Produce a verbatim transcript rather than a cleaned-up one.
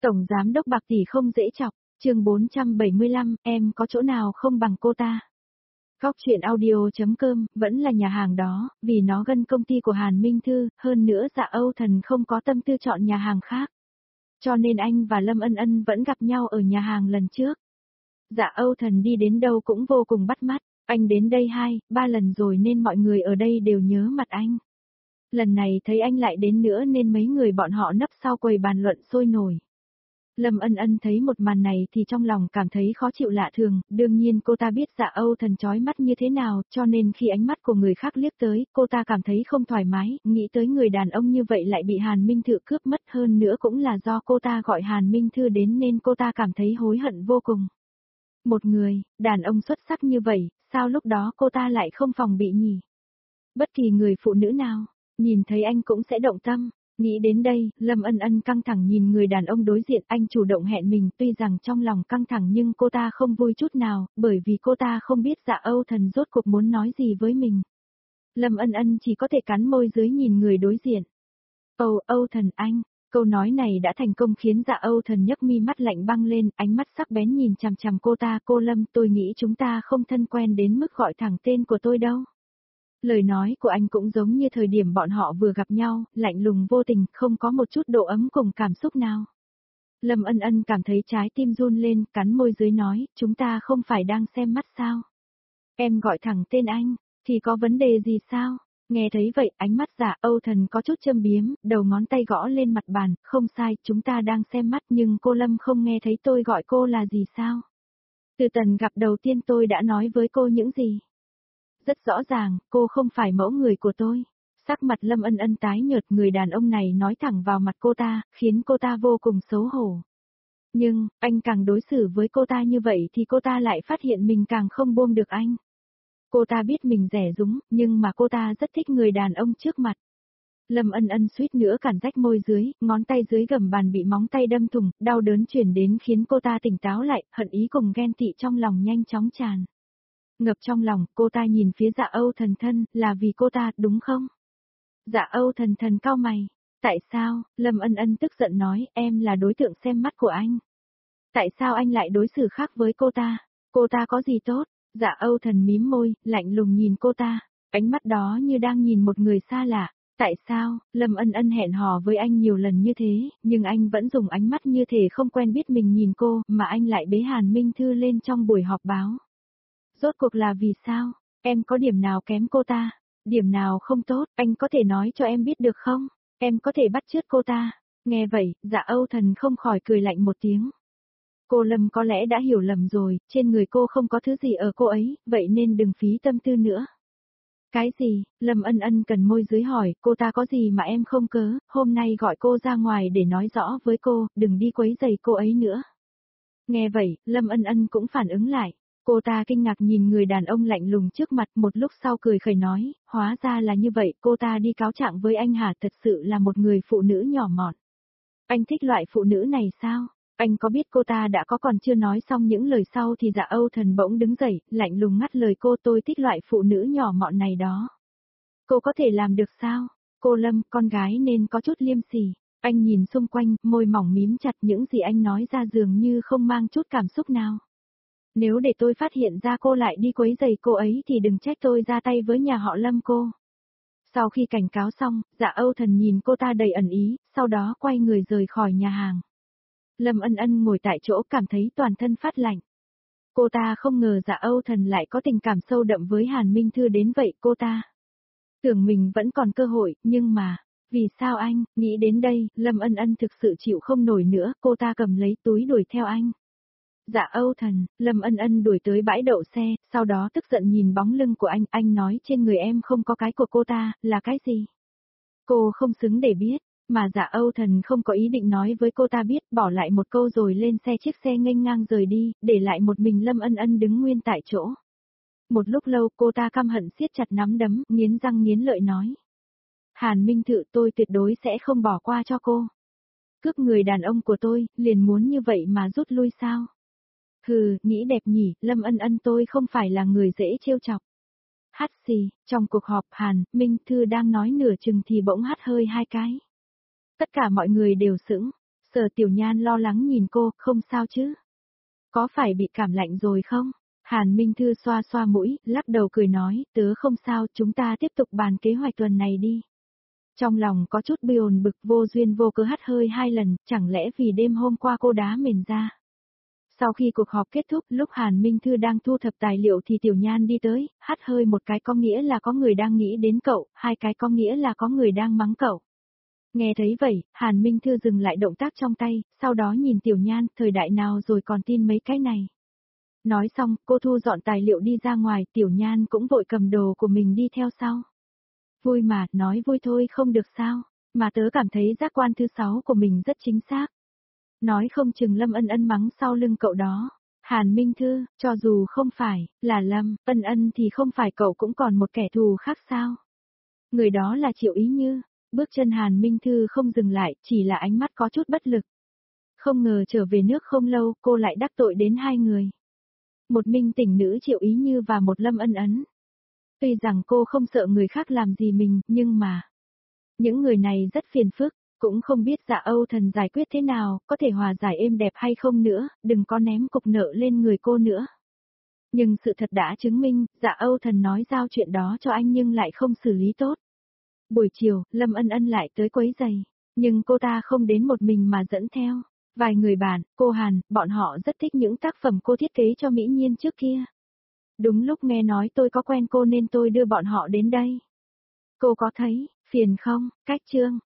Tổng giám đốc Bạc tỷ không dễ chọc, chương bốn trăm bảy mươi lăm, em có chỗ nào không bằng cô ta. Góc truyện audio.com, vẫn là nhà hàng đó, vì nó gần công ty của Hàn Minh Thư, hơn nữa Dạ Âu Thần không có tâm tư chọn nhà hàng khác. Cho nên anh và Lâm Ân Ân vẫn gặp nhau ở nhà hàng lần trước. Dạ Âu Thần đi đến đâu cũng vô cùng bắt mắt, anh đến đây hai, ba lần rồi nên mọi người ở đây đều nhớ mặt anh. Lần này thấy anh lại đến nữa nên mấy người bọn họ nấp sau quầy bàn luận sôi nổi. Lâm Ân Ân thấy một màn này thì trong lòng cảm thấy khó chịu lạ thường, đương nhiên cô ta biết Dạ Âu Thần chói mắt như thế nào, cho nên khi ánh mắt của người khác liếc tới, cô ta cảm thấy không thoải mái, nghĩ tới người đàn ông như vậy lại bị Hàn Minh Thư cướp mất, hơn nữa cũng là do cô ta gọi Hàn Minh Thư đến nên cô ta cảm thấy hối hận vô cùng. Một người, đàn ông xuất sắc như vậy, sao lúc đó cô ta lại không phòng bị nhỉ? Bất kỳ người phụ nữ nào, nhìn thấy anh cũng sẽ động tâm. Nghĩ đến đây, Lâm Ân Ân căng thẳng nhìn người đàn ông đối diện, anh chủ động hẹn mình, tuy rằng trong lòng căng thẳng nhưng cô ta không vui chút nào, bởi vì cô ta không biết Dạ Âu Thần rốt cuộc muốn nói gì với mình. Lâm Ân Ân chỉ có thể cắn môi dưới nhìn người đối diện. Âu, Âu Thần anh, câu nói này đã thành công khiến Dạ Âu Thần nhấc mi mắt lạnh băng lên, ánh mắt sắc bén nhìn chằm chằm cô ta, cô Lâm, tôi nghĩ chúng ta không thân quen đến mức gọi thẳng tên của tôi đâu. Lời nói của anh cũng giống như thời điểm bọn họ vừa gặp nhau, lạnh lùng vô tình, không có một chút độ ấm cùng cảm xúc nào. Lâm Ân Ân cảm thấy trái tim run lên, cắn môi dưới nói, chúng ta không phải đang xem mắt sao? Em gọi thẳng tên anh, thì có vấn đề gì sao? Nghe thấy vậy, ánh mắt Dạ Âu Thần có chút châm biếm, đầu ngón tay gõ lên mặt bàn, không sai, chúng ta đang xem mắt nhưng cô Lâm không nghe thấy tôi gọi cô là gì sao? Từ tần gặp đầu tiên tôi đã nói với cô những gì? Rất rõ ràng, cô không phải mẫu người của tôi. Sắc mặt Lâm Ân Ân tái nhợt, người đàn ông này nói thẳng vào mặt cô ta, khiến cô ta vô cùng xấu hổ. Nhưng, anh càng đối xử với cô ta như vậy thì cô ta lại phát hiện mình càng không buông được anh. Cô ta biết mình rẻ rúng, nhưng mà cô ta rất thích người đàn ông trước mặt. Lâm Ân Ân suýt nữa cản rách môi dưới, ngón tay dưới gầm bàn bị móng tay đâm thủng, đau đớn truyền đến khiến cô ta tỉnh táo lại, hận ý cùng ghen tị trong lòng nhanh chóng tràn. Ngập trong lòng, cô ta nhìn phía Dạ Âu Thần thân, là vì cô ta, đúng không? Dạ Âu Thần thần cau mày. Tại sao? Lâm Ân Ân tức giận nói, em là đối tượng xem mắt của anh. Tại sao anh lại đối xử khác với cô ta? Cô ta có gì tốt? Dạ Âu Thần mím môi, lạnh lùng nhìn cô ta, ánh mắt đó như đang nhìn một người xa lạ. Tại sao? Lâm Ân Ân hẹn hò với anh nhiều lần như thế, nhưng anh vẫn dùng ánh mắt như thể không quen biết mình nhìn cô, mà anh lại bế Hàn Minh Thư lên trong buổi họp báo. Rốt cuộc là vì sao? Em có điểm nào kém cô ta? Điểm nào không tốt, anh có thể nói cho em biết được không? Em có thể bắt chước cô ta. Nghe vậy, Dạ Âu Thần không khỏi cười lạnh một tiếng. Cô Lâm có lẽ đã hiểu lầm rồi, trên người cô không có thứ gì ở cô ấy, vậy nên đừng phí tâm tư nữa. Cái gì? Lâm Ân Ân cần môi dưới hỏi, cô ta có gì mà em không cớ, hôm nay gọi cô ra ngoài để nói rõ với cô, đừng đi quấy rầy cô ấy nữa. Nghe vậy, Lâm Ân Ân cũng phản ứng lại. Cô ta kinh ngạc nhìn người đàn ông lạnh lùng trước mặt, một lúc sau cười khẩy nói, hóa ra là như vậy, cô ta đi cáo trạng với anh hả, thật sự là một người phụ nữ nhỏ mọn. Anh thích loại phụ nữ này sao? Anh có biết cô ta đã có còn chưa nói xong những lời sau thì Dạ Âu Thần bỗng đứng dậy, lạnh lùng ngắt lời cô, tôi thích loại phụ nữ nhỏ mọn này đó. Cô có thể làm được sao? Cô Lâm, con gái nên có chút liêm sỉ. Anh nhìn xung quanh, môi mỏng mím chặt, những gì anh nói ra dường như không mang chút cảm xúc nào. Nếu để tôi phát hiện ra cô lại đi quấy rầy cô ấy thì đừng trách tôi ra tay với nhà họ Lâm cô. Sau khi cảnh cáo xong, Dạ Âu Thần nhìn cô ta đầy ẩn ý, sau đó quay người rời khỏi nhà hàng. Lâm Ân Ân ngồi tại chỗ cảm thấy toàn thân phát lạnh. Cô ta không ngờ Dạ Âu Thần lại có tình cảm sâu đậm với Hàn Minh Thư đến vậy, cô ta tưởng mình vẫn còn cơ hội, nhưng mà, vì sao anh? Nghĩ đến đây, Lâm Ân Ân thực sự chịu không nổi nữa, cô ta cầm lấy túi đuổi theo anh. Dạ Âu Thần, Lâm Ân Ân đuổi tới bãi đậu xe, sau đó tức giận nhìn bóng lưng của anh, anh nói trên người em không có cái của cô ta, là cái gì? Cô không xứng để biết, mà Dạ Âu Thần không có ý định nói với cô ta biết, bỏ lại một câu rồi lên xe, chiếc xe nghênh ngang rời đi, để lại một mình Lâm Ân Ân đứng nguyên tại chỗ. Một lúc lâu cô ta căm hận siết chặt nắm đấm, nghiến răng nghiến lợi nói. Hàn Minh Thư, tôi tuyệt đối sẽ không bỏ qua cho cô. Cướp người đàn ông của tôi, liền muốn như vậy mà rút lui sao? Hừ, nghĩ đẹp nhỉ, Lâm Ân Ân, tôi không phải là người dễ trêu chọc. Hắt xì, trong cuộc họp Hàn, Minh Thư đang nói nửa chừng thì bỗng hắt hơi hai cái. Tất cả mọi người đều sững Sở Tiểu Nhan lo lắng nhìn cô, không sao chứ? Có phải bị cảm lạnh rồi không? Hàn Minh Thư xoa xoa mũi, lắc đầu cười nói, tớ không sao, chúng ta tiếp tục bàn kế hoạch tuần này đi. Trong lòng có chút buồn bực, vô duyên vô cớ hắt hơi hai lần, chẳng lẽ vì đêm hôm qua cô đá mình ra. Sau khi cuộc họp kết thúc, lúc Hàn Minh Thư đang thu thập tài liệu thì Tiểu Nhan đi tới, hắt hơi một cái có nghĩa là có người đang nghĩ đến cậu, hai cái có nghĩa là có người đang mắng cậu. Nghe thấy vậy, Hàn Minh Thư dừng lại động tác trong tay, sau đó nhìn Tiểu Nhan, thời đại nào rồi còn tin mấy cái này. Nói xong, cô thu dọn tài liệu đi ra ngoài, Tiểu Nhan cũng vội cầm đồ của mình đi theo sau. Vui mà, nói vui thôi không được sao, mà tớ cảm thấy giác quan thứ sáu của mình rất chính xác. Nói không chừng Lâm Ân Ân mắng sau lưng cậu đó. Hàn Minh Thư, cho dù không phải, là Lâm, Ân Ân thì không phải cậu cũng còn một kẻ thù khác sao? Người đó là Triệu Ý Như. Bước chân Hàn Minh Thư không dừng lại, chỉ là ánh mắt có chút bất lực. Không ngờ trở về nước không lâu, cô lại đắc tội đến hai người. Một minh tỉnh nữ Triệu Ý Như và một Lâm Ân Ấn. Tuy rằng cô không sợ người khác làm gì mình, nhưng mà... những người này rất phiền phức, cũng không biết Dạ Âu Thần giải quyết thế nào, có thể hòa giải êm đẹp hay không nữa, đừng có ném cục nợ lên người cô nữa. Nhưng sự thật đã chứng minh, Dạ Âu Thần nói giao chuyện đó cho anh nhưng lại không xử lý tốt. Buổi chiều, Lâm Ân Ân lại tới quấy giày, nhưng cô ta không đến một mình mà dẫn theo. Vài người bạn, cô Hàn, bọn họ rất thích những tác phẩm cô thiết kế cho Mỹ Nhiên trước kia. Đúng lúc nghe nói tôi có quen cô nên tôi đưa bọn họ đến đây. Cô có thấy, phiền không, cách chương.